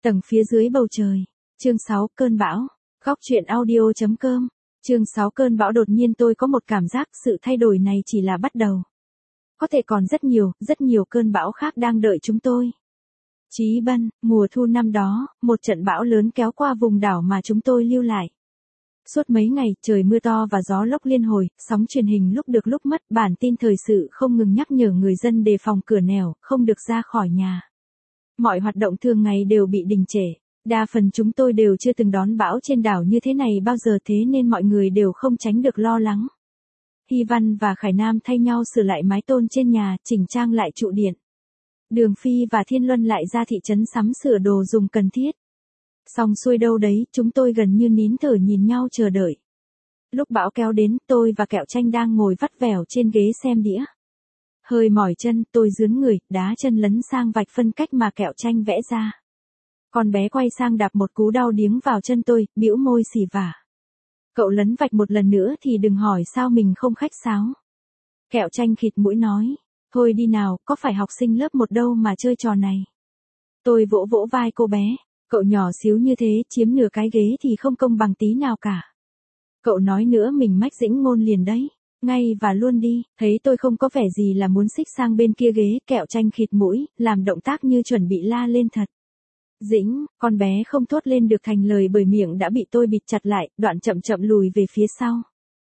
Tầng phía dưới bầu trời. Chương 6 cơn bão. Góc truyện audio.com. Chương 6 cơn bão. Đột nhiên tôi có một cảm giác sự thay đổi này chỉ là bắt đầu. Có thể còn rất nhiều cơn bão khác đang đợi chúng tôi. Chí Bân, mùa thu năm đó, một trận bão lớn kéo qua vùng đảo mà chúng tôi lưu lại. Suốt mấy ngày, trời mưa to và gió lốc liên hồi, sóng truyền hình lúc được lúc mất, bản tin thời sự không ngừng nhắc nhở người dân đề phòng cửa nẻo, không được ra khỏi nhà. Mọi hoạt động thường ngày đều bị đình trệ. Đa phần chúng tôi đều chưa từng đón bão trên đảo như thế này bao giờ, thế nên mọi người đều không tránh được lo lắng. Hy Văn và Khải Nam thay nhau sửa lại mái tôn trên nhà, chỉnh trang lại trụ điện. Đường Phi và Thiên Luân lại ra thị trấn sắm sửa đồ dùng cần thiết. Xong xuôi đâu đấy, chúng tôi gần như nín thở nhìn nhau chờ đợi. Lúc bão kéo đến, tôi và Kẹo Tranh đang ngồi vắt vẻo trên ghế xem đĩa. Hơi mỏi chân, tôi dướn người, đá chân lấn sang vạch phân cách mà Kẹo Tranh vẽ ra. Con bé quay sang đạp một cú đau điếng vào chân tôi, bĩu môi xì vả. Cậu lấn vạch một lần nữa thì đừng hỏi sao mình không khách sáo. Kẹo Tranh khịt mũi nói. Thôi đi nào, có phải học sinh lớp 1 đâu mà chơi trò này. Tôi vỗ vỗ vai cô bé. Cậu nhỏ xíu như thế, chiếm nửa cái ghế thì không công bằng tí nào cả. Cậu nói nữa mình mách Dĩnh Ngôn liền đấy. Ngay và luôn đi. Thấy tôi không có vẻ gì là muốn xích sang bên kia ghế, Kẹo Tranh khịt mũi, làm động tác như chuẩn bị la lên thật. Dĩnh, con bé không thốt lên được thành lời bởi miệng đã bị tôi bịt chặt lại, đoạn chậm chậm lùi về phía sau.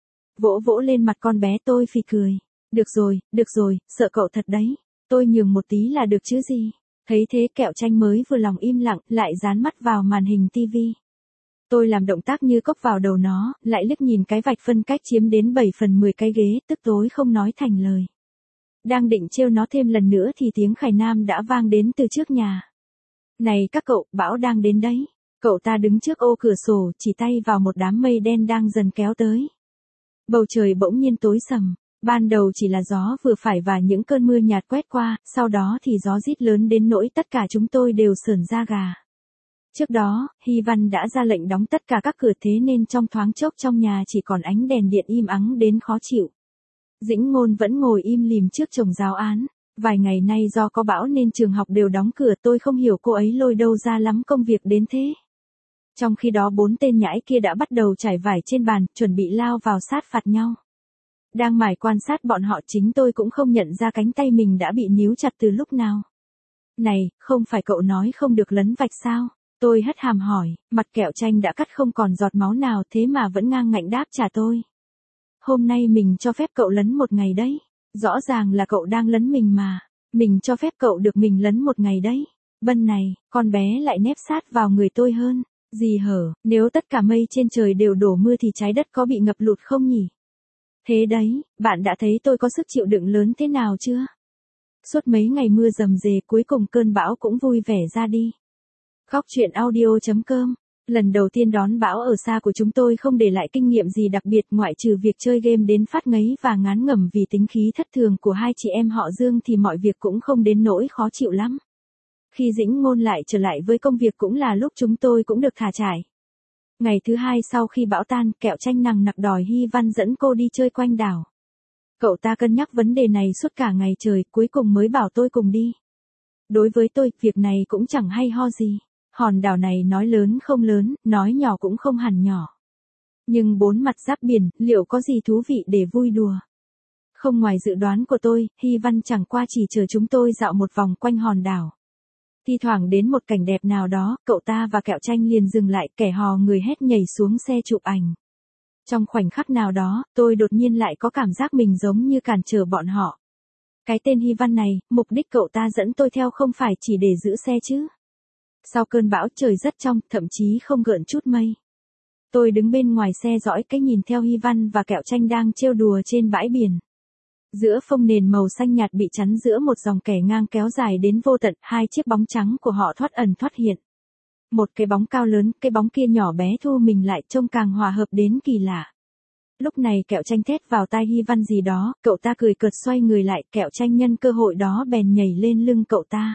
Vỗ vỗ lên mặt con bé tôi phì cười. Được rồi, sợ cậu thật đấy. Tôi nhường một tí là được chứ gì. Thấy thế Kẹo Tranh mới vừa lòng im lặng, lại dán mắt vào màn hình tivi. Tôi làm động tác như cốc vào đầu nó, lại liếc nhìn cái vạch phân cách chiếm đến 7/10 cái ghế, tức tối không nói thành lời. Đang định trêu nó thêm lần nữa thì tiếng Khải Nam đã vang đến từ trước nhà. Này các cậu, bão đang đến đấy. Cậu ta đứng trước ô cửa sổ, chỉ tay vào một đám mây đen đang dần kéo tới. Bầu trời bỗng nhiên tối sầm. Ban đầu chỉ là gió vừa phải và những cơn mưa nhạt quét qua, sau đó thì gió rít lớn đến nỗi tất cả chúng tôi đều sởn da gà. Trước đó, Hy Văn đã ra lệnh đóng tất cả các cửa, thế nên trong thoáng chốc trong nhà chỉ còn ánh đèn điện im ắng đến khó chịu. Dĩnh Ngôn vẫn ngồi im lìm trước chồng giáo án. Vài ngày nay do có bão nên trường học đều đóng cửa, tôi không hiểu cô ấy lôi đâu ra lắm công việc đến thế. Trong khi đó 4 tên nhãi kia đã bắt đầu trải vải trên bàn, chuẩn bị lao vào sát phạt nhau. Đang mải quan sát bọn họ, chính tôi cũng không nhận ra cánh tay mình đã bị níu chặt từ lúc nào. Này, không phải cậu nói không được lấn vạch sao? Tôi hất hàm hỏi, mặt Kẹo Tranh đã cắt không còn giọt máu nào thế mà vẫn ngang ngạnh đáp trả tôi. Hôm nay mình cho phép cậu lấn một ngày đấy. Rõ ràng là cậu đang lấn mình mà. Mình cho phép cậu được mình lấn một ngày đấy. Bân này, con bé lại nép sát vào người tôi hơn. Gì hở, nếu tất cả mây trên trời đều đổ mưa thì trái đất có bị ngập lụt không nhỉ? Thế đấy, bạn đã thấy tôi có sức chịu đựng lớn thế nào chưa? Suốt mấy ngày mưa rầm rề, cuối cùng cơn bão cũng vui vẻ ra đi. Góc truyện audio.com. Lần đầu tiên đón bão ở xa của chúng tôi không để lại kinh nghiệm gì đặc biệt ngoại trừ việc chơi game đến phát ngấy và ngán ngẩm vì tính khí thất thường của hai chị em họ Dương thì mọi việc cũng không đến nỗi khó chịu lắm. Khi Dĩnh Ngôn lại trở lại với công việc cũng là lúc chúng tôi cũng được thả trải. Ngày thứ 2 sau khi bão tan, Kẹo Tranh nằng nặc đòi Hy Văn dẫn cô đi chơi quanh đảo. Cậu ta cân nhắc vấn đề này suốt cả ngày trời, cuối cùng mới bảo tôi cùng đi. Đối với tôi, việc này cũng chẳng hay ho gì. Hòn đảo này nói lớn không lớn, nói nhỏ cũng không hẳn nhỏ. Nhưng 4 mặt giáp biển, liệu có gì thú vị để vui đùa? Không ngoài dự đoán của tôi, Hy Văn chẳng qua chỉ chờ chúng tôi dạo một vòng quanh hòn đảo. Thi thoảng đến một cảnh đẹp nào đó, cậu ta và Kẹo Tranh liền dừng lại, kẻ hò người hét nhảy xuống xe chụp ảnh. Trong khoảnh khắc nào đó, tôi đột nhiên lại có cảm giác mình giống như cản trở bọn họ. Cái tên Hy Văn này, mục đích cậu ta dẫn tôi theo không phải chỉ để giữ xe chứ. Sau cơn bão trời rất trong, thậm chí không gợn chút mây. Tôi đứng bên ngoài xe dõi cái nhìn theo Hy Văn và Kẹo Tranh đang trêu đùa trên bãi biển. Giữa phông nền màu xanh nhạt bị chắn giữa một dòng kẻ ngang kéo dài đến vô tận, hai chiếc bóng trắng của họ thoát ẩn thoát hiện. Một cái bóng cao lớn, cái bóng kia nhỏ bé thu mình lại trông càng hòa hợp đến kỳ lạ. Lúc này Kẹo Tranh thét vào tai Hy Văn gì đó, cậu ta cười cợt xoay người lại, Kẹo Tranh nhân cơ hội đó bèn nhảy lên lưng cậu ta.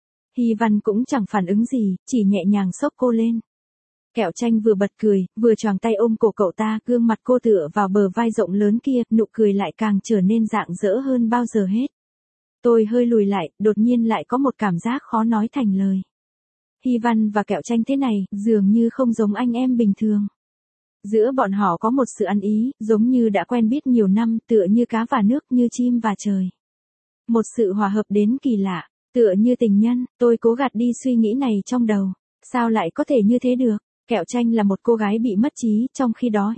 Hy Văn cũng chẳng phản ứng gì, chỉ nhẹ nhàng xốc cô lên. Kẹo Tranh vừa bật cười, vừa choàng tay ôm cổ cậu ta, gương mặt cô tựa vào bờ vai rộng lớn kia, nụ cười lại càng trở nên rạng rỡ hơn bao giờ hết. Tôi hơi lùi lại, đột nhiên lại có một cảm giác khó nói thành lời. Hy Văn và Kẹo Tranh thế này, dường như không giống anh em bình thường. Giữa bọn họ có một sự ăn ý, giống như đã quen biết nhiều năm, tựa như cá và nước, như chim và trời. Một sự hòa hợp đến kỳ lạ, tựa như tình nhân. Tôi cố gạt đi suy nghĩ này trong đầu. Sao lại có thể như thế được? Kẹo Tranh là một cô gái bị mất trí, trong khi đó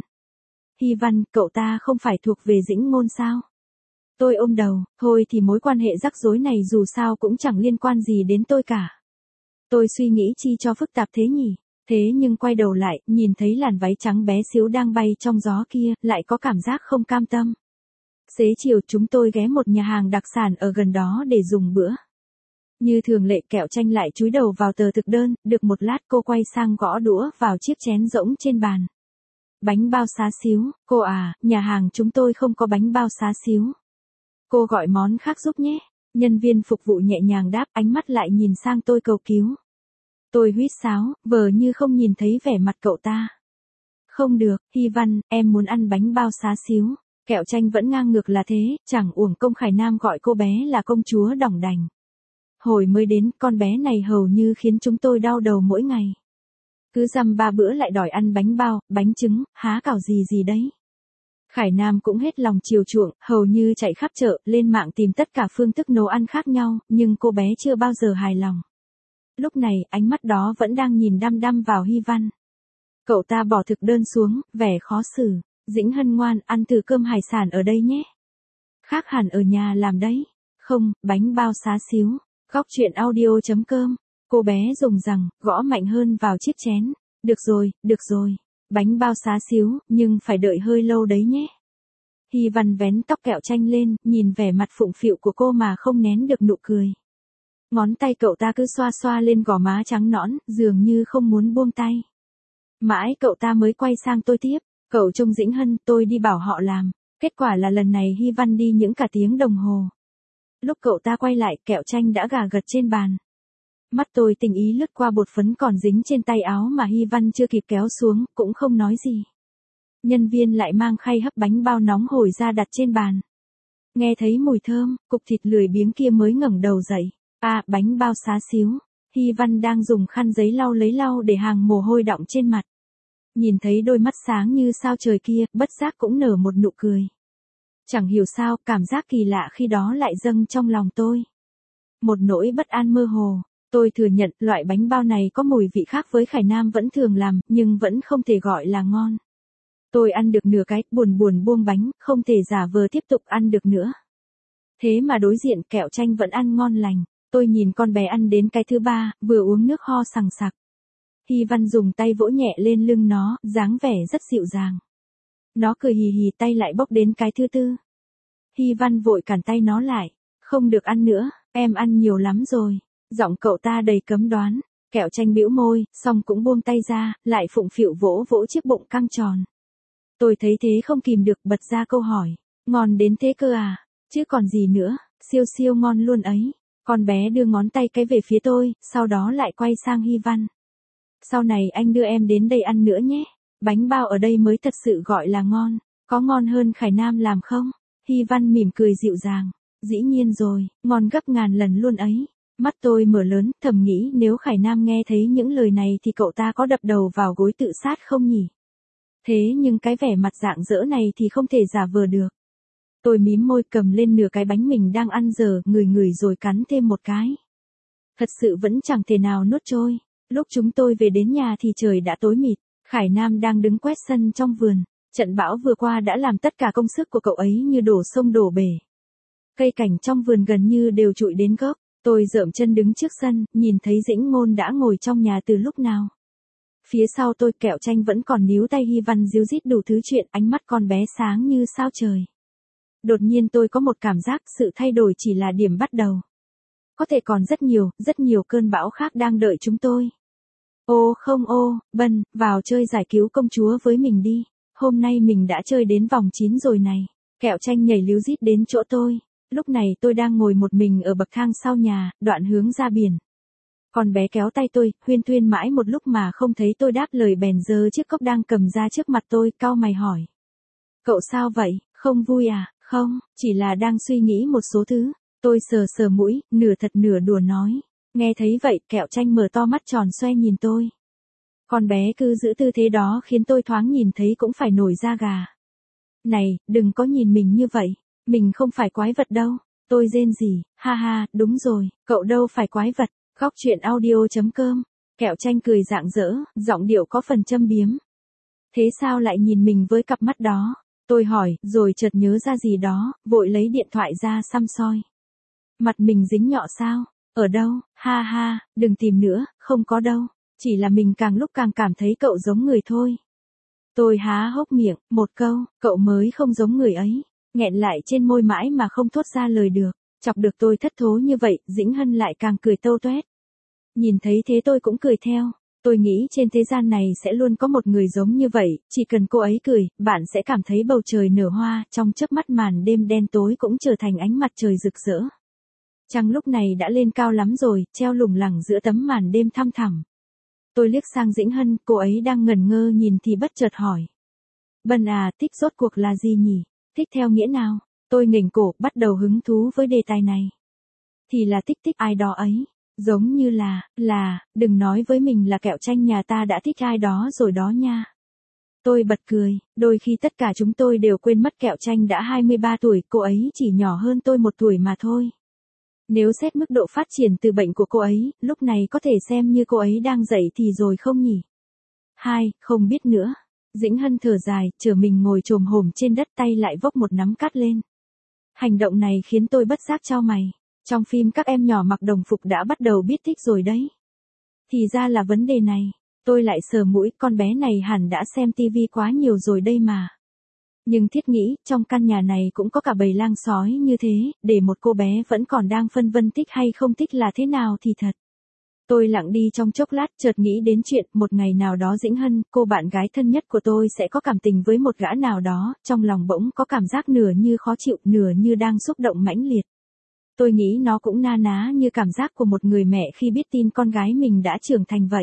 Hy Văn, cậu ta không phải thuộc về Dĩnh Ngôn sao? Tôi ôm đầu, thôi thì mối quan hệ rắc rối này dù sao cũng chẳng liên quan gì đến tôi cả. Tôi suy nghĩ chi cho phức tạp thế nhỉ? Thế nhưng quay đầu lại, nhìn thấy làn váy trắng bé xíu đang bay trong gió kia, lại có cảm giác không cam tâm. Xế chiều chúng tôi ghé một nhà hàng đặc sản ở gần đó để dùng bữa. Như thường lệ, Kẹo Tranh lại chúi đầu vào tờ thực đơn, được một lát cô quay sang gõ đũa vào chiếc chén rỗng trên bàn. Bánh bao xá xíu, cô à, nhà hàng chúng tôi không có bánh bao xá xíu. Cô gọi món khác giúp nhé. Nhân viên phục vụ nhẹ nhàng đáp, ánh mắt lại nhìn sang tôi cầu cứu. Tôi huýt sáo, vờ như không nhìn thấy vẻ mặt cậu ta. Không được, Hy Văn, em muốn ăn bánh bao xá xíu. Kẹo Tranh vẫn ngang ngược là thế, chẳng uổng công Khải Nam gọi cô bé là công chúa đỏng đành. Hồi mới đến, con bé này hầu như khiến chúng tôi đau đầu mỗi ngày. Cứ dăm ba bữa lại đòi ăn bánh bao, bánh trứng, há cảo gì gì đấy. Khải Nam cũng hết lòng chiều chuộng, hầu như chạy khắp chợ, lên mạng tìm tất cả phương thức nấu ăn khác nhau, nhưng cô bé chưa bao giờ hài lòng. Lúc này, ánh mắt đó vẫn đang nhìn đăm đăm vào Hy Văn. Cậu ta bỏ thực đơn xuống, vẻ khó xử. Dĩnh Hân ngoan, ăn thử cơm hải sản ở đây nhé. Khác hẳn ở nhà làm đấy. Không, bánh bao xá xíu. Góc chuyện audio.com. Cô bé dùng rằng, gõ mạnh hơn vào chiếc chén. Được rồi. Bánh bao xá xíu, nhưng phải đợi hơi lâu đấy nhé. Hy Văn vén tóc Kẹo Tranh lên, nhìn vẻ mặt phụng phịu của cô mà không nén được nụ cười. Ngón tay cậu ta cứ xoa xoa lên gò má trắng nõn, dường như không muốn buông tay. Mãi cậu ta mới quay sang tôi tiếp. Cậu trông Dĩnh Hân, tôi đi bảo họ làm. Kết quả là lần này Hy Văn đi những cả tiếng đồng hồ. Lúc cậu ta quay lại, Kẹo Tranh đã gà gật trên bàn. Mắt tôi tình ý lướt qua bột phấn còn dính trên tay áo mà Hy Văn chưa kịp kéo xuống, cũng không nói gì. Nhân viên lại mang khay hấp bánh bao nóng hổi ra đặt trên bàn. Nghe thấy mùi thơm, cục thịt lười biếng kia mới ngẩng đầu dậy. À, bánh bao xá xíu. Hy Văn đang dùng khăn giấy lấy lau để hàng mồ hôi đọng trên mặt. Nhìn thấy đôi mắt sáng như sao trời kia, bất giác cũng nở một nụ cười. Chẳng hiểu sao, cảm giác kỳ lạ khi đó lại dâng trong lòng tôi. Một nỗi bất an mơ hồ. Tôi thừa nhận, loại bánh bao này có mùi vị khác với Khải Nam vẫn thường làm, nhưng vẫn không thể gọi là ngon. Tôi ăn được nửa cái, buồn buông bánh, không thể giả vờ tiếp tục ăn được nữa. Thế mà đối diện Kẹo Tranh vẫn ăn ngon lành. Tôi nhìn con bé ăn đến cái thứ ba, vừa uống nước ho sằng sặc. Hy Văn dùng tay vỗ nhẹ lên lưng nó, dáng vẻ rất dịu dàng. Nó cười hì hì, tay lại bốc đến cái thứ tư. Hy Văn vội cản tay nó lại. Không được ăn nữa, em ăn nhiều lắm rồi. Giọng cậu ta đầy cấm đoán. Kẹo Tranh bĩu môi, xong cũng buông tay ra, lại phụng phịu vỗ chiếc bụng căng tròn. Tôi thấy thế không kìm được bật ra câu hỏi. Ngon đến thế cơ à? Chứ còn gì nữa, siêu ngon luôn ấy. Con bé đưa ngón tay cái về phía tôi, sau đó lại quay sang Hy Văn. Sau này anh đưa em đến đây ăn nữa nhé. Bánh bao ở đây mới thật sự gọi là ngon. Có ngon hơn Khải Nam làm không? Hy Văn mỉm cười dịu dàng. Dĩ nhiên rồi, ngon gấp ngàn lần luôn ấy. Mắt tôi mở lớn, thầm nghĩ nếu Khải Nam nghe thấy những lời này thì cậu ta có đập đầu vào gối tự sát không nhỉ? Thế nhưng cái vẻ mặt rạng rỡ này thì không thể giả vờ được. Tôi mím môi cầm lên nửa cái bánh mình đang ăn dở, ngửi rồi cắn thêm một cái. Thật sự vẫn chẳng thể nào nuốt trôi. Lúc chúng tôi về đến nhà thì trời đã tối mịt. Khải Nam đang đứng quét sân trong vườn. Trận bão vừa qua đã làm tất cả công sức của cậu ấy như đổ sông đổ bể. Cây cảnh trong vườn gần như đều trụi đến gốc. Tôi dợm chân đứng trước sân, nhìn thấy Dĩnh Ngôn đã ngồi trong nhà từ lúc nào. Phía sau tôi Kẹo Tranh vẫn còn níu tay Hy Văn díu dít đủ thứ chuyện, ánh mắt con bé sáng như sao trời. Đột nhiên tôi có một cảm giác sự thay đổi chỉ là điểm bắt đầu. Có thể còn rất nhiều cơn bão khác đang đợi chúng tôi. Ô không ô, Bân, vào chơi giải cứu công chúa với mình đi. Hôm nay mình đã chơi đến vòng 9 rồi này. Kẹo Tranh nhảy líu rít đến chỗ tôi. Lúc này tôi đang ngồi một mình ở bậc thang sau nhà, đoạn hướng ra biển. Con bé kéo tay tôi, huyên thuyên mãi một lúc mà không thấy tôi đáp lời bèn giơ chiếc cốc đang cầm ra trước mặt tôi, cau mày hỏi. Cậu sao vậy, không vui à? Không, chỉ là đang suy nghĩ một số thứ. Tôi sờ mũi, nửa thật nửa đùa nói. Nghe thấy vậy, Kẹo Tranh mở to mắt tròn xoe nhìn tôi. Con bé cứ giữ tư thế đó khiến tôi thoáng nhìn thấy cũng phải nổi da gà. Này, đừng có nhìn mình như vậy, mình không phải quái vật đâu. Tôi rên rỉ, ha ha, đúng rồi, cậu đâu phải quái vật. Góc chuyện audio.com. Kẹo Tranh cười rạng rỡ, giọng điệu có phần châm biếm. Thế sao lại nhìn mình với cặp mắt đó? Tôi hỏi, rồi chợt nhớ ra gì đó, vội lấy điện thoại ra săm soi. Mặt mình dính nhọ sao? Ở đâu? Ha ha, đừng tìm nữa, không có đâu. Chỉ là mình càng lúc càng cảm thấy cậu giống người thôi. Tôi há hốc miệng, một câu, cậu mới không giống người ấy. Nghẹn lại trên môi mãi mà không thốt ra lời được. Chọc được tôi thất thố như vậy, Dĩnh Hân lại càng cười tâu toét. Nhìn thấy thế tôi cũng cười theo. Tôi nghĩ trên thế gian này sẽ luôn có một người giống như vậy, chỉ cần cô ấy cười, bạn sẽ cảm thấy bầu trời nở hoa, trong chớp mắt màn đêm đen tối cũng trở thành ánh mặt trời rực rỡ. Trăng lúc này đã lên cao lắm rồi, treo lủng lẳng giữa tấm màn đêm thăm thẳm. Tôi liếc sang Dĩnh Hân, cô ấy đang ngẩn ngơ nhìn thì bất chợt hỏi. Bân à, thích rốt cuộc là gì nhỉ? Thích theo nghĩa nào? Tôi nghềnh cổ, bắt đầu hứng thú với đề tài này. Thì là thích ai đó ấy. Giống như là, đừng nói với mình là Kẹo Tranh nhà ta đã thích ai đó rồi đó nha. Tôi bật cười, đôi khi tất cả chúng tôi đều quên mất Kẹo Tranh đã 23 tuổi, cô ấy chỉ nhỏ hơn tôi 1 tuổi mà thôi. Nếu xét mức độ phát triển từ bệnh của cô ấy, lúc này có thể xem như cô ấy đang dậy thì rồi không nhỉ? Không biết nữa. Dĩnh Hân thở dài, chở mình ngồi chồm hổm trên đất, tay lại vốc một nắm cát lên. Hành động này khiến tôi bất giác chau mày. Trong phim các em nhỏ mặc đồng phục đã bắt đầu biết thích rồi đấy. Thì ra là vấn đề này. Tôi lại sờ mũi, con bé này hẳn đã xem tivi quá nhiều rồi đây mà. Nhưng thiết nghĩ, trong căn nhà này cũng có cả bầy lang sói như thế, để một cô bé vẫn còn đang phân vân thích hay không thích là thế nào thì thật. Tôi lặng đi trong chốc lát, chợt nghĩ đến chuyện một ngày nào đó Dĩnh Hân, cô bạn gái thân nhất của tôi sẽ có cảm tình với một gã nào đó, trong lòng bỗng có cảm giác nửa như khó chịu, nửa như đang xúc động mãnh liệt. Tôi nghĩ nó cũng na ná như cảm giác của một người mẹ khi biết tin con gái mình đã trưởng thành vậy.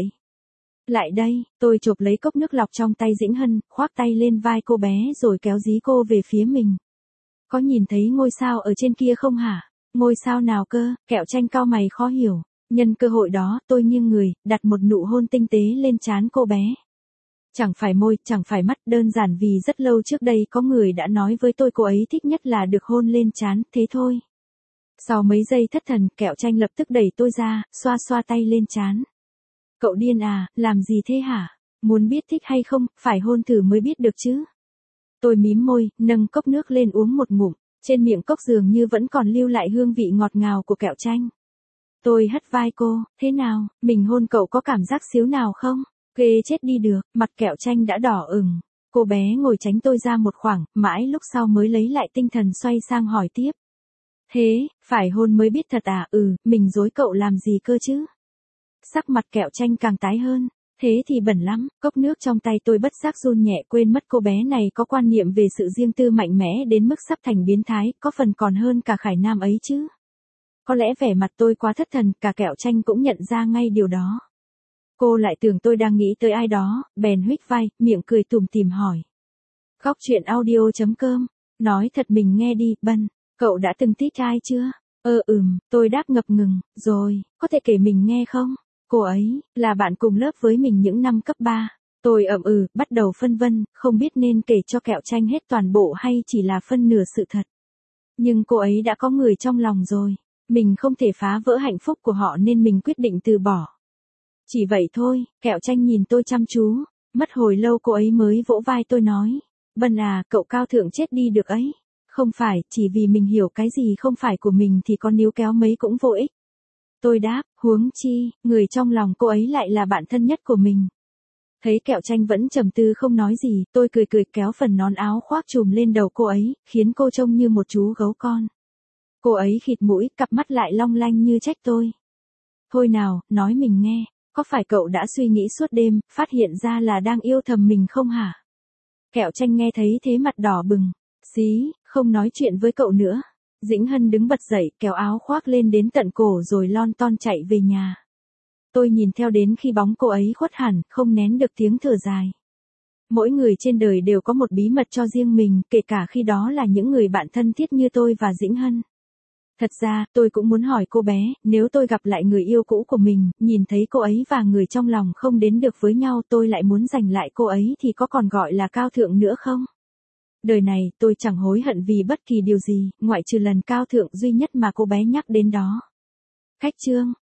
Lại đây, tôi chộp lấy cốc nước lọc trong tay Dĩnh Hân, khoác tay lên vai cô bé rồi kéo dí cô về phía mình. Có nhìn thấy ngôi sao ở trên kia không hả? Ngôi sao nào cơ? Kẹo Tranh cau mày khó hiểu. Nhân cơ hội đó, tôi nghiêng người, đặt một nụ hôn tinh tế lên trán cô bé. Chẳng phải môi, chẳng phải mắt, đơn giản vì rất lâu trước đây có người đã nói với tôi cô ấy thích nhất là được hôn lên trán, thế thôi. Sau mấy giây thất thần, Kẹo Tranh lập tức đẩy tôi ra, xoa xoa tay lên trán. Cậu điên à, làm gì thế hả? Muốn biết thích hay không, phải hôn thử mới biết được chứ. Tôi mím môi, nâng cốc nước lên uống một ngụm, trên miệng cốc dường như vẫn còn lưu lại hương vị ngọt ngào của Kẹo Tranh. Tôi hất vai cô, thế nào, mình hôn cậu có cảm giác xíu nào không? Ghê chết đi được, mặt Kẹo Tranh đã đỏ ửng. Cô bé ngồi tránh tôi ra một khoảng, mãi lúc sau mới lấy lại tinh thần xoay sang hỏi tiếp. Thế, phải hôn mới biết thật à? Mình dối cậu làm gì cơ chứ? Sắc mặt Kẹo Tranh càng tái hơn. Thế thì bẩn lắm, cốc nước trong tay tôi bất giác run nhẹ, quên mất cô bé này có quan niệm về sự riêng tư mạnh mẽ đến mức sắp thành biến thái, có phần còn hơn cả Khải Nam ấy chứ. Có lẽ vẻ mặt tôi quá thất thần, cả Kẹo Tranh cũng nhận ra ngay điều đó. Cô lại tưởng tôi đang nghĩ tới ai đó, bèn huých vai, miệng cười tủm tỉm hỏi. Góc chuyện audio.com. Nói thật mình nghe đi, Bân, cậu đã từng thích ai chưa? Tôi đáp ngập ngừng, rồi, có thể kể mình nghe không? Cô ấy, là bạn cùng lớp với mình những năm cấp 3. Tôi bắt đầu phân vân, không biết nên kể cho Kẹo Tranh hết toàn bộ hay chỉ là phân nửa sự thật. Nhưng cô ấy đã có người trong lòng rồi. Mình không thể phá vỡ hạnh phúc của họ nên mình quyết định từ bỏ. Chỉ vậy thôi, Kẹo Tranh nhìn tôi chăm chú. Mất hồi lâu cô ấy mới vỗ vai tôi nói. Bân à, cậu cao thượng chết đi được ấy. Không phải, chỉ vì mình hiểu cái gì không phải của mình thì có níu kéo mấy cũng vô ích. Tôi đáp, huống chi, người trong lòng cô ấy lại là bạn thân nhất của mình. Thấy Kẹo Tranh vẫn trầm tư không nói gì, tôi cười kéo phần nón áo khoác trùm lên đầu cô ấy, khiến cô trông như một chú gấu con. Cô ấy khịt mũi, cặp mắt lại long lanh như trách tôi. Thôi nào, nói mình nghe, có phải cậu đã suy nghĩ suốt đêm, phát hiện ra là đang yêu thầm mình không hả? Kẹo Tranh nghe thấy thế mặt đỏ bừng. Xí, không nói chuyện với cậu nữa. Dĩnh Hân đứng bật dậy, kéo áo khoác lên đến tận cổ rồi lon ton chạy về nhà. Tôi nhìn theo đến khi bóng cô ấy khuất hẳn, không nén được tiếng thở dài. Mỗi người trên đời đều có một bí mật cho riêng mình, kể cả khi đó là những người bạn thân thiết như tôi và Dĩnh Hân. Thật ra, tôi cũng muốn hỏi cô bé, nếu tôi gặp lại người yêu cũ của mình, nhìn thấy cô ấy và người trong lòng không đến được với nhau, tôi lại muốn giành lại cô ấy thì có còn gọi là cao thượng nữa không? Đời này, tôi chẳng hối hận vì bất kỳ điều gì, ngoại trừ lần cao thượng duy nhất mà cô bé nhắc đến đó. Khách trương.